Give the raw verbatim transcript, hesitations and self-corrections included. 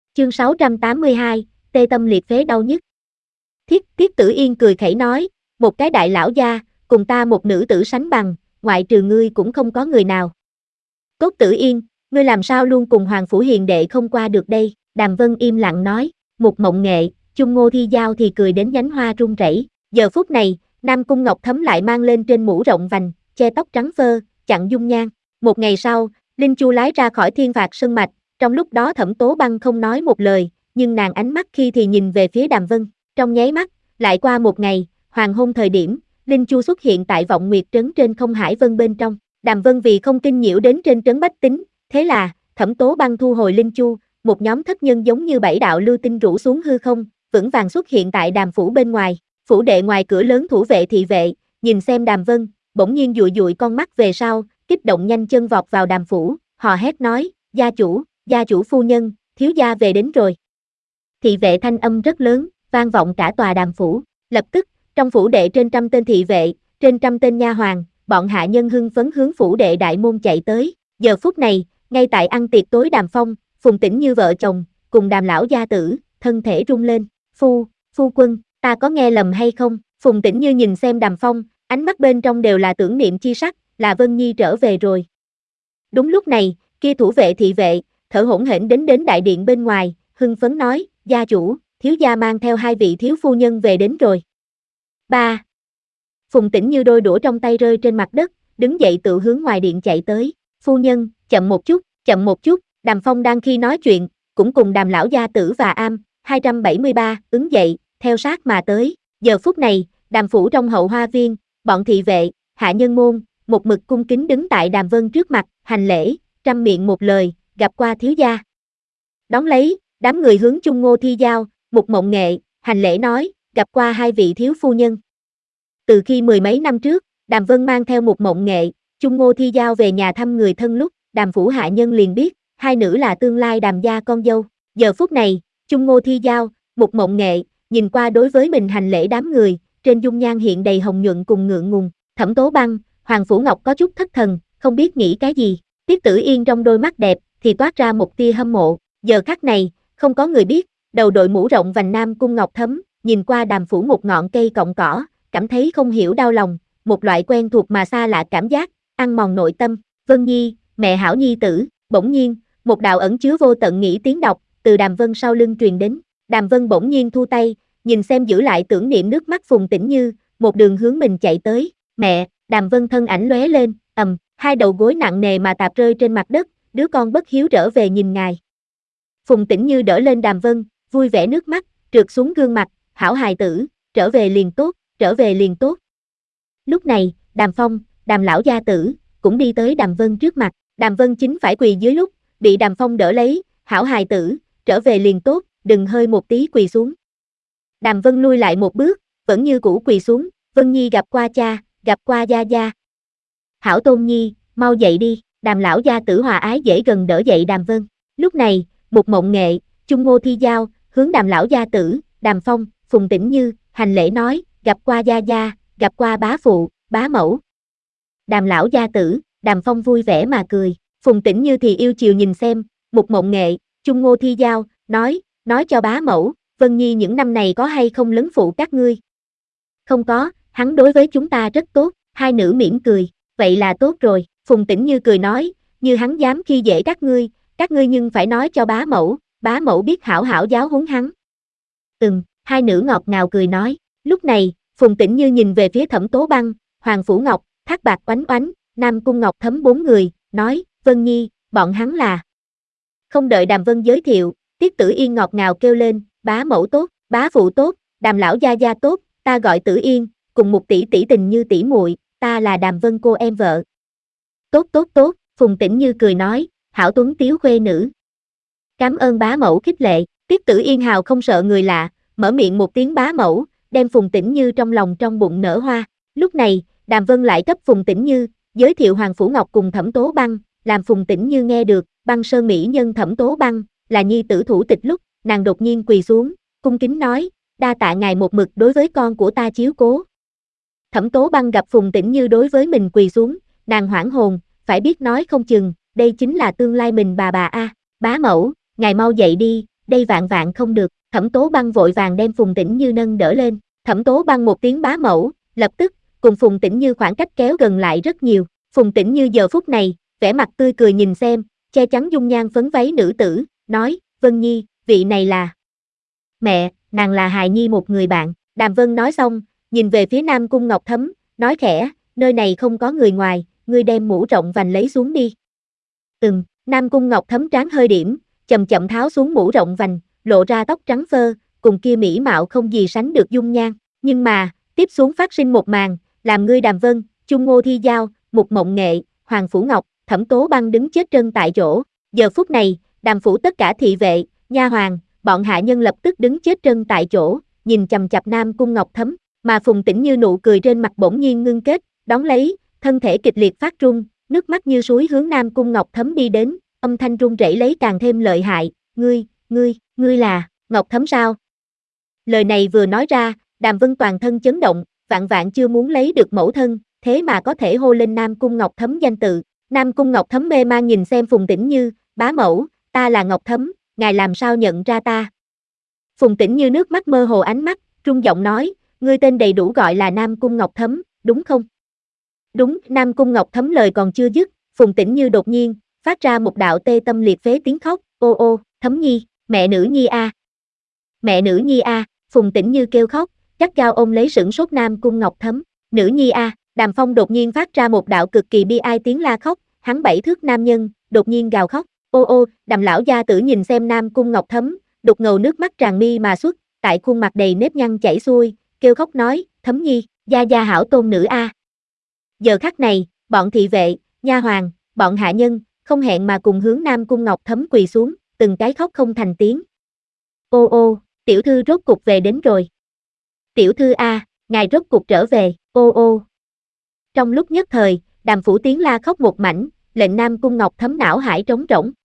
Chương sáu trăm tám mươi hai, tê tâm liệt phế đau nhức. Thiết, Tiết Tử Yên cười khẩy nói, một cái đại lão gia, cùng ta một nữ tử sánh bằng, ngoại trừ ngươi cũng không có người nào. Cốt Tử Yên, ngươi làm sao luôn cùng Hoàng Phủ Hiền đệ không qua được đây, Đàm Vân im lặng nói, một mộng nghệ, Chung Ngô Thi Giao thì cười đến nhánh hoa run rẩy. Giờ phút này, Nam Cung Ngọc Thấm lại mang lên trên mũ rộng vành, che tóc trắng phơ, chặn dung nhan. Một ngày sau, Linh Chu lái ra khỏi Thiên Phạt Sơn Mạch, trong lúc đó Thẩm Tố Băng không nói một lời, nhưng nàng ánh mắt khi thì nhìn về phía Đàm Vân, trong nháy mắt, lại qua một ngày, hoàng hôn thời điểm, Linh Chu xuất hiện tại Vọng Nguyệt Trấn trên Không Hải Vân bên trong. Đàm Vân vì không kinh nhiễu đến trên trấn bách tính, thế là, Thẩm Tố Băng thu hồi Linh Chu, một nhóm thất nhân giống như bảy đạo lưu tinh rủ xuống hư không, vững vàng xuất hiện tại Đàm phủ bên ngoài. Phủ đệ ngoài cửa lớn thủ vệ thị vệ, nhìn xem Đàm Vân, bỗng nhiên dụi dụi con mắt về sau, kích động nhanh chân vọt vào Đàm phủ, hò hét nói, gia chủ, gia chủ phu nhân, thiếu gia về đến rồi. Thị vệ thanh âm rất lớn, vang vọng cả tòa Đàm phủ. Lập tức, trong phủ đệ trên trăm tên thị vệ, trên trăm tên nha hoàn, bọn hạ nhân hưng phấn hướng phủ đệ đại môn chạy tới. Giờ phút này, ngay tại ăn tiệc tối Đàm Phong, Phùng Tĩnh Như vợ chồng, cùng Đàm lão gia tử, thân thể rung lên. Phu, phu quân, ta có nghe lầm hay không? Phùng Tĩnh Như nhìn xem Đàm Phong, ánh mắt bên trong đều là tưởng niệm chi sắc, là Vân Nhi trở về rồi. Đúng lúc này, kia thủ vệ thị vệ, thở hổn hển đến đến đại điện bên ngoài, hưng phấn nói, gia chủ, thiếu gia mang theo hai vị thiếu phu nhân về đến rồi. Ba. Phùng Tĩnh Như đôi đũa trong tay rơi trên mặt đất, đứng dậy tự hướng ngoài điện chạy tới. Phu nhân, chậm một chút, chậm một chút, Đàm Phong đang khi nói chuyện, cũng cùng Đàm lão gia tử và am, hai trăm bảy mươi ba, ứng dậy, theo sát mà tới. Giờ phút này, Đàm phủ trong hậu hoa viên, bọn thị vệ, hạ nhân môn, một mực cung kính đứng tại Đàm Vân trước mặt, hành lễ, trăm miệng một lời, gặp qua thiếu gia. Đón lấy, đám người hướng Chung Ngô Thi Giao, một mộng nghệ, hành lễ nói, gặp qua hai vị thiếu phu nhân. Từ khi mười mấy năm trước, Đàm Vân mang theo một mộng nghệ, Chung Ngô Thi Giao về nhà thăm người thân lúc, Đàm phủ hạ nhân liền biết, hai nữ là tương lai Đàm gia con dâu. Giờ phút này, Chung Ngô Thi Giao, một mộng nghệ, nhìn qua đối với mình hành lễ đám người, trên dung nhan hiện đầy hồng nhuận cùng ngượng ngùng. Thẩm Tố Băng, Hoàng Phủ Ngọc có chút thất thần, không biết nghĩ cái gì. Tiết Tử Yên trong đôi mắt đẹp, thì toát ra một tia hâm mộ. Giờ khắc này, không có người biết, đầu đội mũ rộng vành Nam Cung Ngọc Thấm, nhìn qua Đàm phủ một ngọn cây cọng cỏ, cảm thấy không hiểu đau lòng, một loại quen thuộc mà xa lạ cảm giác, ăn mòn nội tâm. Vân Nhi, mẹ hảo nhi tử. Bỗng nhiên, một đạo ẩn chứa vô tận nghĩ tiếng đọc, từ Đàm Vân sau lưng truyền đến. Đàm Vân bỗng nhiên thu tay, nhìn xem giữ lại tưởng niệm nước mắt Phùng Tĩnh Như, một đường hướng mình chạy tới. Mẹ, Đàm Vân thân ảnh lóe lên, ầm, hai đầu gối nặng nề mà tạp rơi trên mặt đất, đứa con bất hiếu trở về nhìn ngài. Phùng Tĩnh Như đỡ lên Đàm Vân, vui vẻ nước mắt, trượt xuống gương mặt, hảo hài tử, trở về liền tốt, trở về liền tốt. Lúc này, Đàm Phong, Đàm lão gia tử, cũng đi tới Đàm Vân trước mặt, Đàm Vân chính phải quỳ dưới lúc, bị Đàm Phong đỡ lấy, hảo hài tử, trở về liền tốt, đừng hơi một tí quỳ xuống. Đàm Vân lui lại một bước, vẫn như cũ quỳ xuống, Vân Nhi gặp qua cha, gặp qua gia gia. Hảo Tôn Nhi, mau dậy đi, Đàm lão gia tử hòa ái dễ gần đỡ dậy Đàm Vân. Lúc này, một mộng nghệ, Chung Ngô Thi Giao, hướng Đàm lão gia tử, Đàm Phong, Phùng Tĩnh Như, hành lễ nói, gặp qua gia gia, gặp qua bá phụ, bá mẫu. Đàm lão gia tử, Đàm Phong vui vẻ mà cười, Phùng Tĩnh Như thì yêu chiều nhìn xem, một mộng nghệ, Chung Ngô Thi Giao, nói, nói cho bá mẫu, Vân Nhi những năm này có hay không lấn phụ các ngươi? Không có, hắn đối với chúng ta rất tốt, hai nữ mỉm cười, vậy là tốt rồi, Phùng Tĩnh Như cười nói, như hắn dám khi dễ các ngươi, các ngươi nhưng phải nói cho bá mẫu, bá mẫu biết hảo hảo giáo huấn hắn. Ừm, hai nữ ngọt ngào cười nói, lúc này, Phùng Tĩnh Như nhìn về phía Thẩm Tố Băng, Hoàng Phủ Ngọc, Thác Bạc Oánh Oánh, Nam Cung Ngọc Thấm bốn người, nói, Vân Nhi, bọn hắn là. Không đợi Đàm Vân giới thiệu, Tiết Tử Yên ngọt ngào kêu lên, bá mẫu tốt, bá phụ tốt, Đàm lão gia gia tốt, ta gọi Tử Yên, cùng một tỷ tỷ tình như tỷ muội, ta là Đàm Vân cô em vợ. Tốt tốt tốt, Phùng Tĩnh Như cười nói, hảo tuấn tiếu khuê nữ. Cảm ơn bá mẫu khích lệ, Tiết Tử Yên hào không sợ người lạ, mở miệng một tiếng bá mẫu, đem Phùng Tĩnh Như trong lòng trong bụng nở hoa. Lúc này, Đàm Vân lại cấp Phùng Tĩnh Như, giới thiệu Hoàng Phủ Ngọc cùng Thẩm Tố Băng, làm Phùng Tĩnh Như nghe được, Băng Sơn mỹ nhân Thẩm Tố Băng, là nhi tử thủ tịch lúc, nàng đột nhiên quỳ xuống, cung kính nói, đa tạ ngài một mực đối với con của ta chiếu cố. Thẩm Tố Băng gặp Phùng Tĩnh Như đối với mình quỳ xuống, nàng hoảng hồn, phải biết nói không chừng, đây chính là tương lai mình bà bà a. Bá mẫu, ngài mau dậy đi, đây vạn vạn không được, Thẩm Tố Băng vội vàng đem Phùng Tĩnh Như nâng đỡ lên, Thẩm Tố Băng một tiếng bá mẫu, lập tức, cùng Phùng Tĩnh Như khoảng cách kéo gần lại rất nhiều, Phùng Tĩnh Như giờ phút này, vẻ mặt tươi cười nhìn xem, che chắn dung nhan phấn váy nữ tử, nói, Vân Nhi, vị này là... Mẹ, nàng là hài nhi một người bạn, Đàm Vân nói xong, nhìn về phía Nam Cung Ngọc Thấm, nói khẽ, nơi này không có người ngoài, ngươi đem mũ rộng vành lấy xuống đi. Ừm, Nam Cung Ngọc Thấm trán hơi điểm, chậm chậm tháo xuống mũ rộng vành, lộ ra tóc trắng phơ, cùng kia mỹ mạo không gì sánh được dung nhan, nhưng mà, tiếp xuống phát sinh một màn, làm ngươi Đàm Vân, Chung Ngô Thi Giao, Mục Mộng Nghệ, Hoàng Phủ Ngọc, Thẩm Tố Băng đứng chết trân tại chỗ, giờ phút này, Đàm phủ tất cả thị vệ, nha hoàn, bọn hạ nhân lập tức đứng chết trân tại chỗ, nhìn chằm chằm Nam Cung Ngọc Thấm, mà Phùng Tĩnh Như nụ cười trên mặt bỗng nhiên ngưng kết, đón lấy, thân thể kịch liệt phát run, nước mắt như suối hướng Nam Cung Ngọc Thấm đi đến, âm thanh run rẩy lấy càng thêm lợi hại, ngươi, ngươi, ngươi là, Ngọc Thấm sao? Lời này vừa nói ra, Đàm Vân toàn thân chấn động, vạn vạn chưa muốn lấy được mẫu thân, thế mà có thể hô lên Nam Cung Ngọc Thấm danh tự, Nam Cung Ngọc Thấm mê man nhìn xem Phùng Tĩnh Như, bá mẫu, ta là Ngọc Thấm, ngài làm sao nhận ra ta? Phùng Tĩnh Như nước mắt mơ hồ ánh mắt, run giọng nói, ngươi tên đầy đủ gọi là Nam Cung Ngọc Thấm, đúng không? Đúng, Nam Cung Ngọc Thấm lời còn chưa dứt, Phùng Tĩnh Như đột nhiên, phát ra một đạo tê tâm liệt phế tiếng khóc, ô ô, Thấm Nhi, mẹ nữ Nhi a. Mẹ nữ Nhi a, Phùng Tĩnh Như kêu khóc, gắt gao ôm lấy sửng sốt Nam Cung Ngọc Thấm, nữ Nhi a, Đàm Phong đột nhiên phát ra một đạo cực kỳ bi ai tiếng la khóc, hắn bảy thước nam nhân, đột nhiên gào khóc, ô ô, Đàm lão gia tử nhìn xem Nam Cung Ngọc Thấm, đục ngầu nước mắt tràn mi mà xuất, tại khuôn mặt đầy nếp nhăn chảy xuôi, kêu khóc nói, Thấm Nhi, gia gia hảo tôn nữ a. Giờ khắc này, bọn thị vệ, nha hoàn, bọn hạ nhân, không hẹn mà cùng hướng Nam Cung Ngọc Thấm quỳ xuống, từng cái khóc không thành tiếng. Ô ô, tiểu thư rốt cục về đến rồi. Tiểu thư a, ngài rốt cục trở về, ô ô. Trong lúc nhất thời, Đàm phủ tiếng la khóc một mảnh, lệnh Nam Cung Ngọc Thấm não hải trống rỗng.